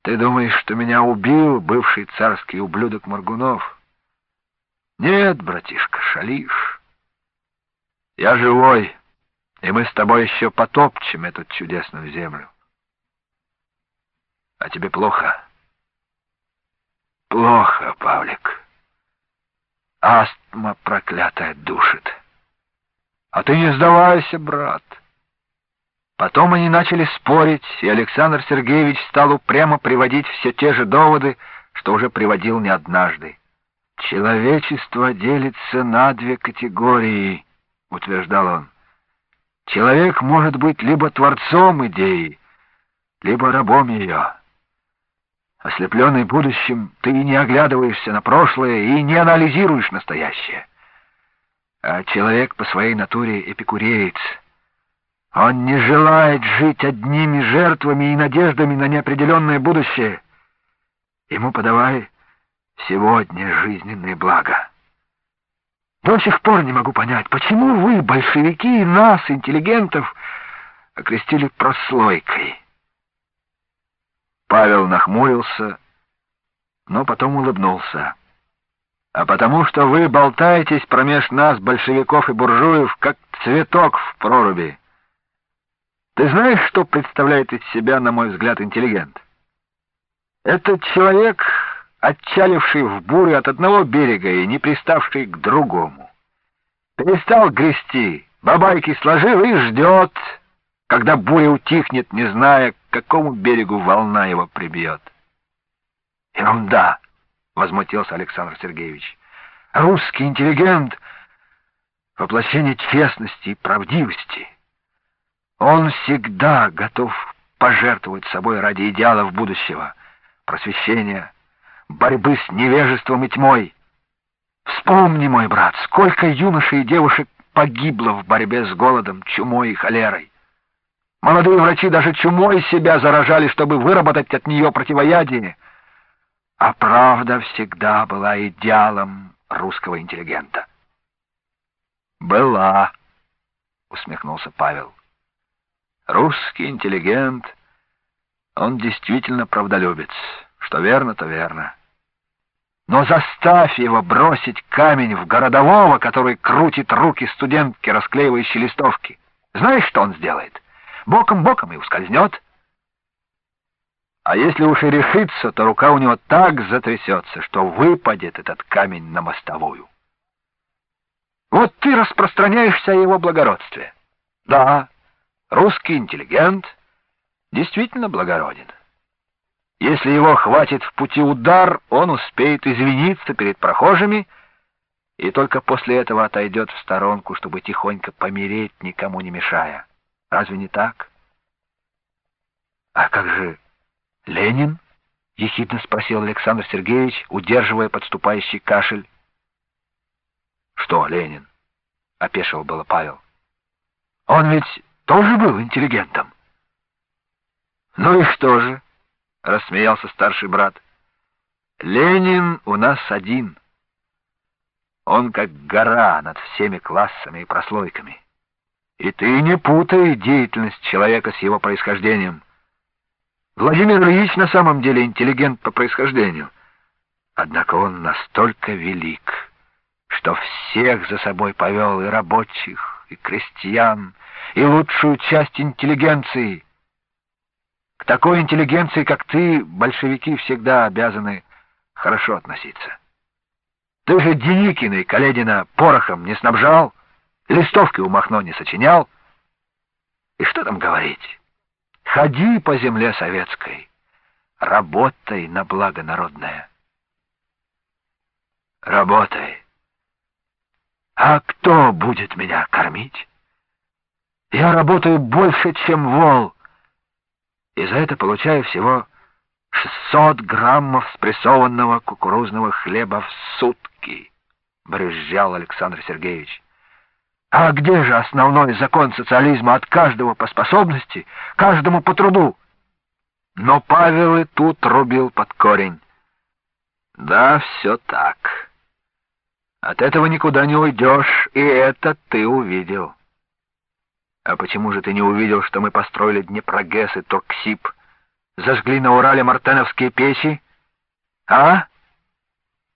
Ты думаешь, что меня убил бывший царский ублюдок Моргунов? Нет, братишка, шалишь. Я живой, и мы с тобой еще потопчем эту чудесную землю. А тебе плохо? Плохо, Павлик. Астма проклятая душит. А ты не сдавайся, брат. Потом они начали спорить, и Александр Сергеевич стал упрямо приводить все те же доводы, что уже приводил не однажды. «Человечество делится на две категории», — утверждал он. «Человек может быть либо творцом идеи, либо рабом ее. Ослепленный будущим, ты не оглядываешься на прошлое и не анализируешь настоящее. А человек по своей натуре эпикуреец. Он не желает жить одними жертвами и надеждами на неопределенное будущее. Ему подавай сегодня жизненные блага. До сих пор не могу понять, почему вы, большевики, нас, интеллигентов, окрестили прослойкой». Павел нахмурился, но потом улыбнулся. «А потому что вы болтаетесь промеж нас, большевиков и буржуев, как цветок в проруби. Ты знаешь, что представляет из себя, на мой взгляд, интеллигент? Это человек, отчаливший в бурю от одного берега и не приставший к другому. Перестал грести, бабайки сложил и ждет, когда буря утихнет, не зная, к какому берегу волна его прибьет». «Ерунда!» — возмутился Александр Сергеевич. «Русский интеллигент — воплощение честности и правдивости. Он всегда готов пожертвовать собой ради идеалов будущего, просвещения, борьбы с невежеством и тьмой. Вспомни, мой брат, сколько юношей и девушек погибло в борьбе с голодом, чумой и холерой. Молодые врачи даже чумой себя заражали, чтобы выработать от нее противоядие. А правда всегда была идеалом русского интеллигента». «Была», — усмехнулся Павел. «Русский интеллигент, он действительно правдолюбец. Что верно, то верно. Но заставь его бросить камень в городового, который крутит руки студентки, расклеивающей листовки. Знаешь, что он сделает? Боком-боком и ускользнет. А если уж и решится, то рука у него так затрясется, что выпадет этот камень на мостовую. Вот ты распространяешься о его благородстве. Да, русский интеллигент действительно благороден. Если его хватит в пути удар, он успеет извиниться перед прохожими и только после этого отойдет в сторонку, чтобы тихонько помереть, никому не мешая. Разве не так? «А как же Ленин?» — ехидно спросил Александр Сергеевич, удерживая подступающий кашель. «Что Ленин?» — опешил было Павел. «Он ведь тоже был интеллигентом». «Ну и что же?» — рассмеялся старший брат. «Ленин у нас один. Он как гора над всеми классами и прослойками. И ты не путай деятельность человека с его происхождением. Владимир Ильич на самом деле интеллигент по происхождению. Однако он настолько велик, что всех за собой повел, и рабочих, и крестьян, и лучшую часть интеллигенции. К такой интеллигенции, как ты, большевики всегда обязаны хорошо относиться. Ты же Деникина и Каледина порохом не снабжал, листовки у Махно не сочинял. И что там говорить? Ходи по земле советской, работай на благо народное». «Работай. А кто будет меня кормить? Я работаю больше, чем вол, и за это получаю всего 600 граммов спрессованного кукурузного хлеба в сутки», — брюзжал Александр Сергеевич. «А где же основной закон социализма: от каждого по способности, каждому по труду?» Но Павел и тут рубил под корень. «Да, все так. От этого никуда не уйдешь, и это ты увидел. А почему же ты не увидел, что мы построили Днепрогэс и Торксиб, зажгли на Урале мартеновские печи? А?